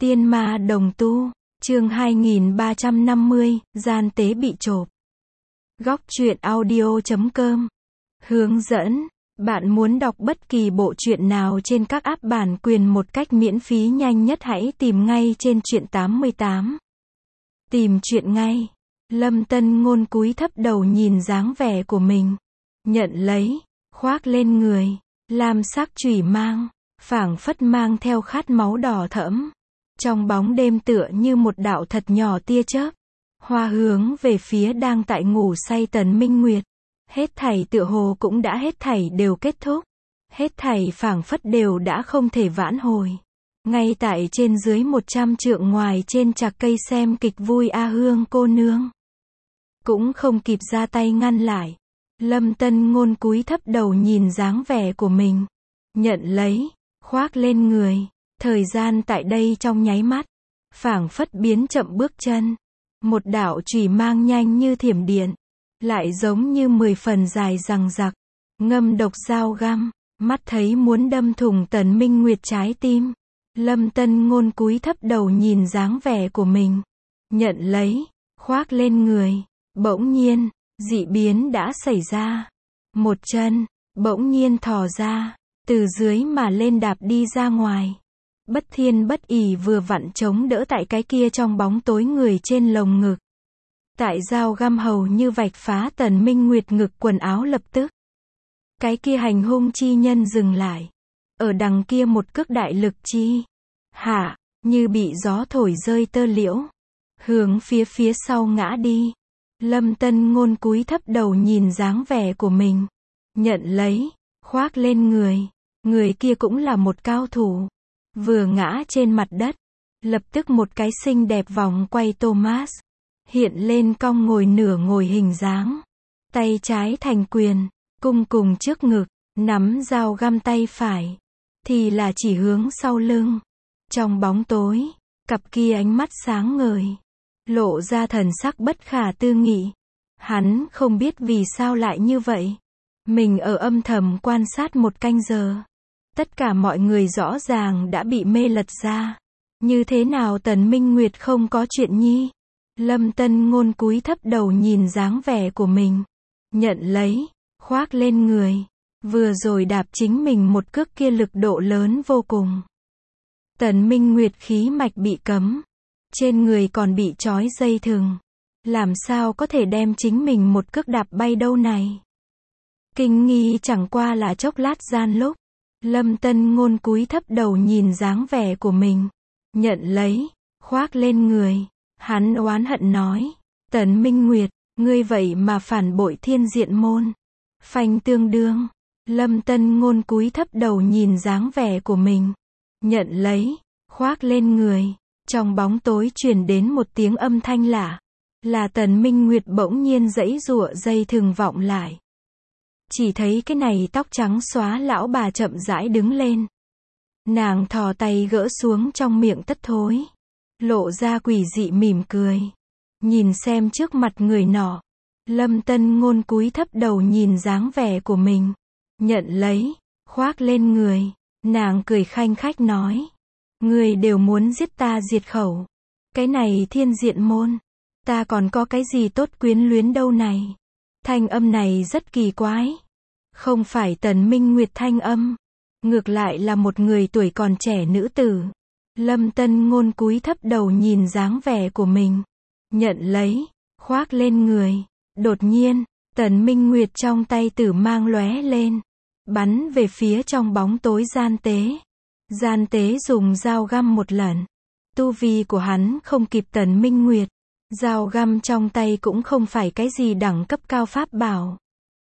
Tiên ma đồng tu, chương 2350, gian tế bị chộp. Góc truyện audio.com. Hướng dẫn, bạn muốn đọc bất kỳ bộ truyện nào trên các app bản quyền một cách miễn phí nhanh nhất hãy tìm ngay trên truyện 88. Tìm truyện ngay. Lâm Tân Ngôn cúi thấp đầu nhìn dáng vẻ của mình. Nhận lấy, khoác lên người, lam sắc chủy mang, phảng phất mang theo khát máu đỏ thẫm. Trong bóng đêm tựa như một đạo thật nhỏ tia chớp, hoa hướng về phía đang tại ngủ say Tần Minh Nguyệt. Hết thảy tựa hồ cũng đã hết thảy đều kết thúc. Hết thảy phảng phất đều đã không thể vãn hồi. Ngay tại trên dưới 100 trượng ngoài trên chạc cây xem kịch vui A Hương cô nương. Cũng không kịp ra tay ngăn lại. Lâm Tân Ngôn cúi thấp đầu nhìn dáng vẻ của mình. Nhận lấy, khoác lên người. Thời gian tại đây trong nháy mắt, phảng phất biến chậm bước chân. Một đạo chùy mang nhanh như thiểm điện, lại giống như 10 phần dài rằng rặc, ngâm độc dao găm, mắt thấy muốn đâm thủng Tần Minh Nguyệt trái tim. Lâm Tân Ngôn cúi thấp đầu nhìn dáng vẻ của mình, nhận lấy, khoác lên người. Bỗng nhiên, dị biến đã xảy ra. Một chân, bỗng nhiên thò ra, từ dưới mà lên đạp đi ra ngoài. Bất thiên bất ỷ vừa vặn chống đỡ tại cái kia trong bóng tối người trên lồng ngực. Tại dao găm hầu như vạch phá Tần Minh Nguyệt ngực quần áo lập tức. Cái kia hành hung chi nhân dừng lại. Ở đằng kia một cước đại lực chi hạ, như bị gió thổi rơi tơ liễu. Hướng phía sau ngã đi. Lâm Tân Ngôn cúi thấp đầu nhìn dáng vẻ của mình. Nhận lấy, khoác lên người. Người kia cũng là một cao thủ. Vừa ngã trên mặt đất, lập tức một cái xinh đẹp vòng quay Thomas. Hiện lên cong ngồi nửa ngồi hình dáng. Tay trái thành quyền, cung cùng trước ngực, nắm dao găm tay phải. Thì là chỉ hướng sau lưng. Trong bóng tối, cặp kia ánh mắt sáng ngời. Lộ ra thần sắc bất khả tư nghị. Hắn không biết vì sao lại như vậy. Mình ở âm thầm quan sát một canh giờ. Tất cả mọi người rõ ràng đã bị mê lật ra. Như thế nào Tần Minh Nguyệt không có chuyện nhi? Lâm Tân Ngôn cúi thấp đầu nhìn dáng vẻ của mình. Nhận lấy, khoác lên người. Vừa rồi đạp chính mình một cước kia lực độ lớn vô cùng. Tần Minh Nguyệt khí mạch bị cấm. Trên người còn bị trói dây thừng. Làm sao có thể đem chính mình một cước đạp bay đâu này? Kinh nghi chẳng qua là chốc lát gian lúc. Lâm Tân Ngôn cúi thấp đầu nhìn dáng vẻ của mình. Nhận lấy, khoác lên người. Hắn oán hận nói. Tần Minh Nguyệt, ngươi vậy mà phản bội Thiên Diện Môn. Phanh tương đương. Lâm Tân Ngôn cúi thấp đầu nhìn dáng vẻ của mình. Nhận lấy, khoác lên người. Trong bóng tối truyền đến một tiếng âm thanh lạ. Là Tần Minh Nguyệt bỗng nhiên giãy giụa dây thừng vọng lại. Chỉ thấy cái này tóc trắng xóa lão bà chậm rãi đứng lên. Nàng thò tay gỡ xuống trong miệng tất thối. Lộ ra quỷ dị mỉm cười. Nhìn xem trước mặt người nọ. Lâm Tân Ngôn cúi thấp đầu nhìn dáng vẻ của mình. Nhận lấy, khoác lên người. Nàng cười khanh khách nói. Người đều muốn giết ta diệt khẩu. Cái này Thiên Diện Môn. Ta còn có cái gì tốt quyến luyến đâu này. Thanh âm này rất kỳ quái. Không phải Tần Minh Nguyệt thanh âm. Ngược lại là một người tuổi còn trẻ nữ tử. Lâm Tân Ngôn cúi thấp đầu nhìn dáng vẻ của mình. Nhận lấy, khoác lên người. Đột nhiên, Tần Minh Nguyệt trong tay tử mang lóe lên. Bắn về phía trong bóng tối gian tế. Gian tế dùng dao găm một lần. Tu vi của hắn không kịp Tần Minh Nguyệt. Dao găm trong tay cũng không phải cái gì đẳng cấp cao pháp bảo.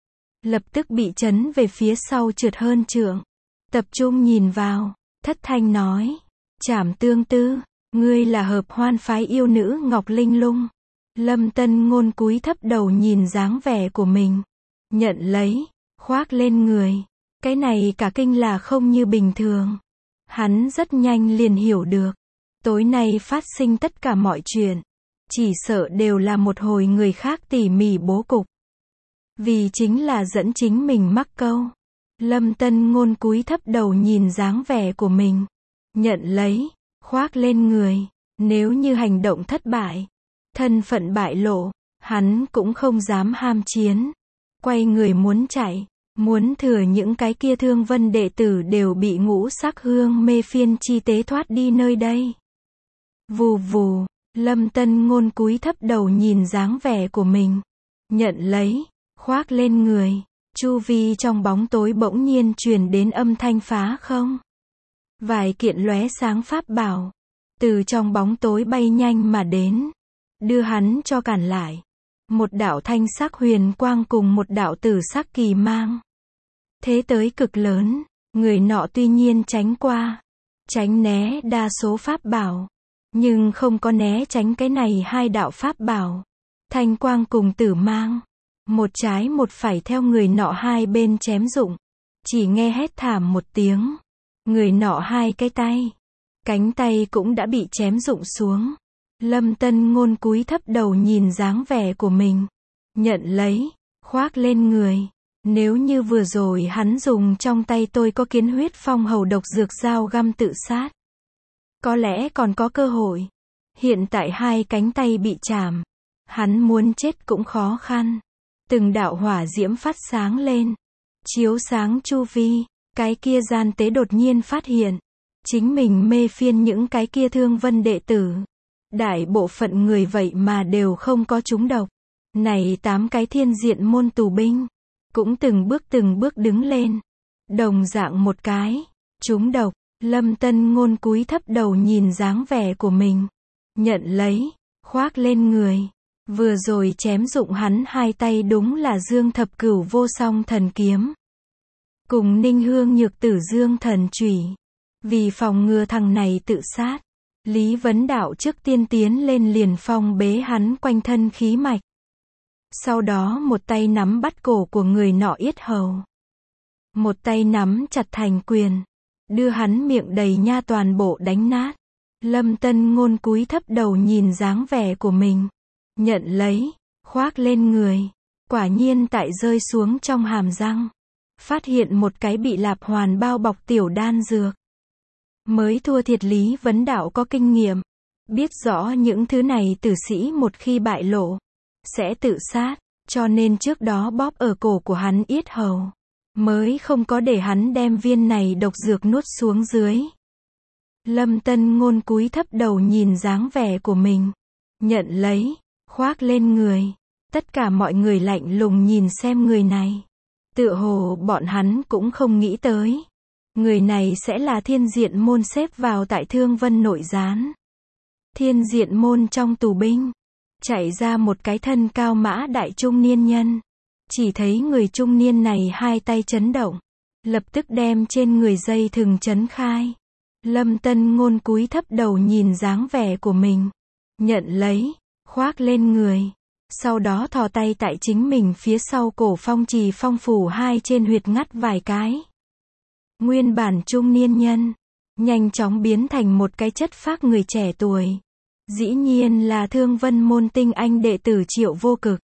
Lập tức bị chấn về phía sau trượt hơn trượng. Tập trung nhìn vào, thất thanh nói. Trảm Tương Tư, ngươi là Hợp Hoan phái yêu nữ Ngọc Linh Lung. Lâm Tân Ngôn cúi thấp đầu nhìn dáng vẻ của mình. Nhận lấy, khoác lên người. Cái này cả kinh là không như bình thường. Hắn rất nhanh liền hiểu được. Tối nay phát sinh tất cả mọi chuyện. Chỉ sợ đều là một hồi người khác tỉ mỉ bố cục. Vì chính là dẫn chính mình mắc câu. Lâm Tân Ngôn cúi thấp đầu nhìn dáng vẻ của mình. Nhận lấy, khoác lên người. Nếu như hành động thất bại, thân phận bại lộ, hắn cũng không dám ham chiến. Quay người muốn chạy, muốn thừa những cái kia Thương Vân đệ tử đều bị ngũ sắc hương mê phiên chi tế thoát đi nơi đây. Vù vù, Lâm Tân Ngôn cúi thấp đầu nhìn dáng vẻ của mình. Nhận lấy, khoác lên người. Chu vi trong bóng tối bỗng nhiên truyền đến âm thanh phá không. Vài kiện lóe sáng pháp bảo, từ trong bóng tối bay nhanh mà đến, đưa hắn cho cản lại. Một đạo thanh sắc huyền quang cùng một đạo tử sắc kỳ mang. Thế tới cực lớn, người nọ tuy nhiên tránh qua, tránh né đa số pháp bảo, nhưng không có né tránh cái này hai đạo pháp bảo. Thanh quang cùng tử mang, một trái một phải theo người nọ hai bên chém rụng. Chỉ nghe hét thảm một tiếng, người nọ hai cái tay, cánh tay cũng đã bị chém rụng xuống. Lâm Tân Ngôn cúi thấp đầu nhìn dáng vẻ của mình. Nhận lấy, khoác lên người. Nếu như vừa rồi hắn dùng trong tay tôi có kiến huyết phong hầu độc dược dao găm tự sát, có lẽ còn có cơ hội. Hiện tại hai cánh tay bị chảm, hắn muốn chết cũng khó khăn. Từng đạo hỏa diễm phát sáng lên, chiếu sáng chu vi. Cái kia gian tế đột nhiên phát hiện, chính mình mê phiên những cái kia Thương Vân đệ tử. Đại bộ phận người vậy mà đều không có trúng độc. Này 8 cái thiên diện môn tù binh, cũng từng bước đứng lên. Đồng dạng một cái, trúng độc. Lâm Tân Ngôn cúi thấp đầu nhìn dáng vẻ của mình. Nhận lấy, khoác lên người. Vừa rồi chém dụng hắn hai tay đúng là Dương Thập Cửu Vô Song Thần Kiếm, cùng Ninh Hương Nhược Tử Dương Thần Chủy. Vì phòng ngừa thằng này tự sát, Lý Vấn Đạo trước tiên tiến lên liền phong bế hắn quanh thân khí mạch. Sau đó một tay nắm bắt cổ của người nọ yết hầu, một tay nắm chặt thành quyền, đưa hắn miệng đầy nha toàn bộ đánh nát. Lâm Tân Ngôn cúi thấp đầu nhìn dáng vẻ của mình. Nhận lấy, khoác lên người. Quả nhiên tại rơi xuống trong hàm răng, phát hiện một cái bị lạp hoàn bao bọc tiểu đan dược. Mới thua thiệt Lý Vấn Đạo có kinh nghiệm, biết rõ những thứ này tử sĩ một khi bại lộ, sẽ tự sát, cho nên trước đó bóp ở cổ của hắn yết hầu, mới không có để hắn đem viên này độc dược nuốt xuống dưới. Lâm Tân Ngôn cúi thấp đầu nhìn dáng vẻ của mình. Nhận lấy, khoác lên người. Tất cả mọi người lạnh lùng nhìn xem người này. Tựa hồ bọn hắn cũng không nghĩ tới, người này sẽ là thiên diện môn xếp vào tại Thương Vân nội gián. Thiên diện môn trong tù binh, chạy ra một cái thân cao mã đại trung niên nhân. Chỉ thấy người trung niên này hai tay chấn động, lập tức đem trên người dây thừng chấn khai. Lâm Tân Ngôn cúi thấp đầu nhìn dáng vẻ của mình. Nhận lấy, khoác lên người. Sau đó thò tay tại chính mình phía sau cổ phong trì phong phủ hai trên huyệt ngắt vài cái. Nguyên bản trung niên nhân, nhanh chóng biến thành một cái chất phác người trẻ tuổi. Dĩ nhiên là Thương Vân môn tinh anh đệ tử Triệu Vô Cực.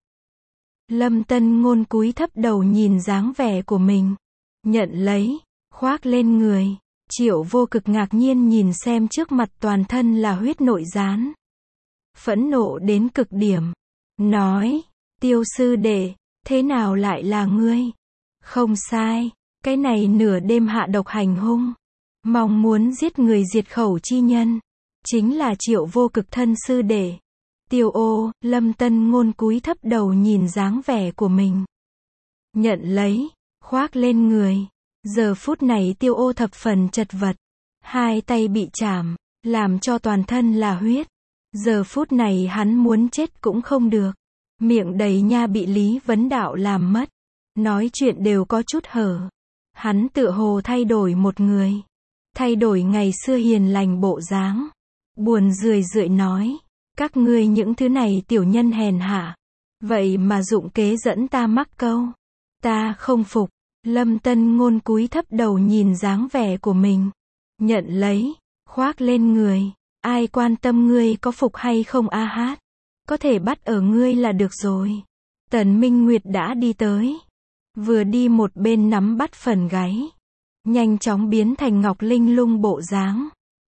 Lâm Tân Ngôn cúi thấp đầu nhìn dáng vẻ của mình. Nhận lấy, khoác lên người. Triệu Vô Cực ngạc nhiên nhìn xem trước mặt toàn thân là huyết nội gián. Phẫn nộ đến cực điểm. Nói, Tiêu sư đệ, thế nào lại là ngươi? Không sai, cái này nửa đêm hạ độc hành hung, mong muốn giết người diệt khẩu chi nhân, chính là Triệu Vô Cực thân sư đệ. Tiêu ô, Lâm Tân Ngôn cúi thấp đầu nhìn dáng vẻ của mình. Nhận lấy, khoác lên người. Giờ phút này Tiêu ô thập phần chật vật, hai tay bị chảm, làm cho toàn thân là huyết. Giờ phút này hắn muốn chết cũng không được. Miệng đầy nha bị Lý Vấn Đạo làm mất. Nói chuyện đều có chút hở. Hắn tựa hồ thay đổi một người. Thay đổi ngày xưa hiền lành bộ dáng. Buồn rười rượi nói. Các ngươi những thứ này tiểu nhân hèn hạ. Vậy mà dụng kế dẫn ta mắc câu. Ta không phục. Lâm Tân Ngôn cúi thấp đầu nhìn dáng vẻ của mình. Nhận lấy, khoác lên người. Ai quan tâm ngươi có phục hay không a hát. Có thể bắt ở ngươi là được rồi. Tần Minh Nguyệt đã đi tới. Vừa đi một bên nắm bắt phần gáy. Nhanh chóng biến thành ngọc linh lung bộ dáng.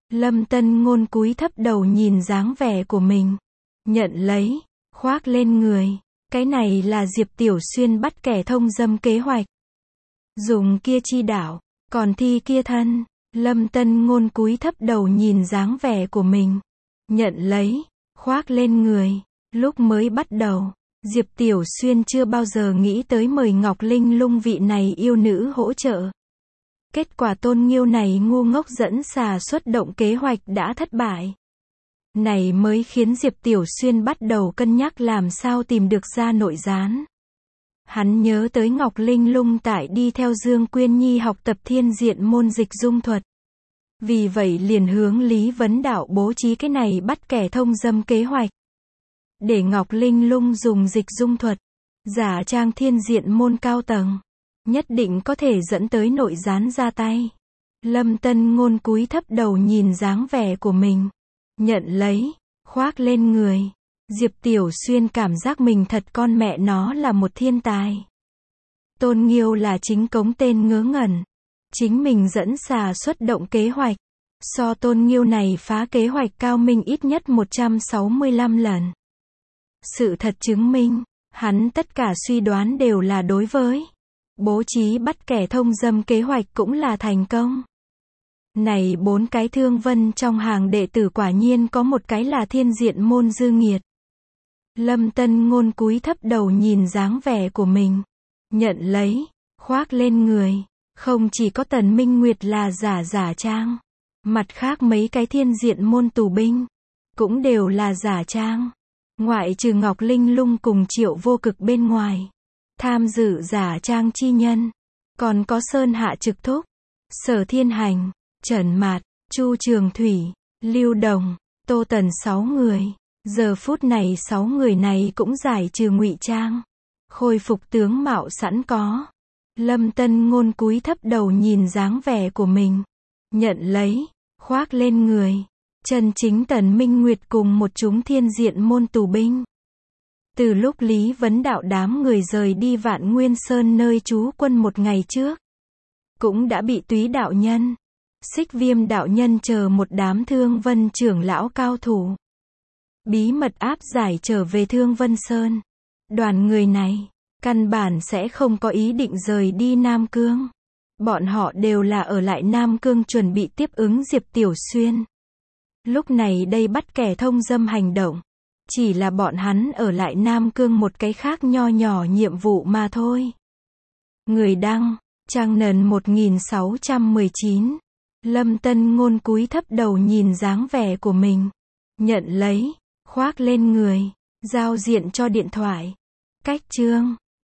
Lâm Tân Ngôn cúi thấp đầu nhìn dáng vẻ của mình. Nhận lấy, khoác lên người. Cái này là Diệp Tiểu Xuyên bắt kẻ thông dâm kế hoạch. Dùng kia chi đạo, còn thi kia thân. Lâm Tân Ngôn cúi thấp đầu nhìn dáng vẻ của mình. Nhận lấy, khoác lên người. Lúc mới bắt đầu, Diệp Tiểu Xuyên chưa bao giờ nghĩ tới mời Ngọc Linh Lung vị này yêu nữ hỗ trợ. Kết quả Tôn Nghiêu này ngu ngốc dẫn xà xuất động kế hoạch đã thất bại. Này mới khiến Diệp Tiểu Xuyên bắt đầu cân nhắc làm sao tìm được ra nội gián. Hắn nhớ tới Ngọc Linh Lung tại đi theo Dương Quyên Nhi học tập thiên diện môn dịch dung thuật. Vì vậy liền hướng Lý Vấn Đạo bố trí cái này bắt kẻ thông dâm kế hoạch. Để Ngọc Linh Lung dùng dịch dung thuật, giả trang thiên diện môn cao tầng. Nhất định có thể dẫn tới nội gián ra tay. Lâm Tân Ngôn cúi thấp đầu nhìn dáng vẻ của mình. Nhận lấy, khoác lên người. Diệp Tiểu Xuyên cảm giác mình thật con mẹ nó là một thiên tài. Tôn Nghiêu là chính cống tên ngớ ngẩn. Chính mình dẫn xà xuất động kế hoạch. So Tôn Nghiêu này phá kế hoạch cao minh ít nhất 165 lần. Sự thật chứng minh, hắn tất cả suy đoán đều là đối với. Bố trí bắt kẻ thông dâm kế hoạch cũng là thành công. Này 4 cái thương vân trong hàng đệ tử quả nhiên có một cái là thiên diện môn Dư Nghiệt. Lâm Tân Ngôn cúi thấp đầu nhìn dáng vẻ của mình. Nhận lấy, khoác lên người. Không chỉ có Tần Minh Nguyệt là giả trang. Mặt khác mấy cái thiên diện môn tù binh cũng đều là giả trang. Ngoại trừ Ngọc Linh Lung cùng Triệu Vô Cực bên ngoài. Tham dự giả trang chi nhân. Còn có Sơn Hạ Trực Thúc, Sở Thiên Hành, Trần Mạt, Chu Trường Thủy, Lưu Đồng, Tô Tần 6 người. Giờ phút này 6 người này cũng giải trừ ngụy trang. Khôi phục tướng mạo sẵn có. Lâm Tân Ngôn cúi thấp đầu nhìn dáng vẻ của mình. Nhận lấy, khoác lên người. Chân chính Tần Minh Nguyệt cùng một chúng thiên diện môn tù binh. Từ lúc Lý Vấn Đạo đám người rời đi Vạn Nguyên Sơn nơi trú quân một ngày trước, cũng đã bị Túy đạo nhân, Xích Viêm đạo nhân chờ một đám Thương Vân trưởng lão cao thủ bí mật áp giải trở về Thương Vân Sơn. Đoàn người này, căn bản sẽ không có ý định rời đi Nam Cương. Bọn họ đều là ở lại Nam Cương chuẩn bị tiếp ứng Diệp Tiểu Xuyên. Lúc này đây bắt kẻ thông dâm hành động. Chỉ là bọn hắn ở lại Nam Cương một cái khác nho nhỏ nhiệm vụ mà thôi. Người đăng, Trang Nần 1619. Lâm Tân Ngôn cúi thấp đầu nhìn dáng vẻ của mình. Nhận lấy, khoác lên người, giao diện cho điện thoại. Cách chương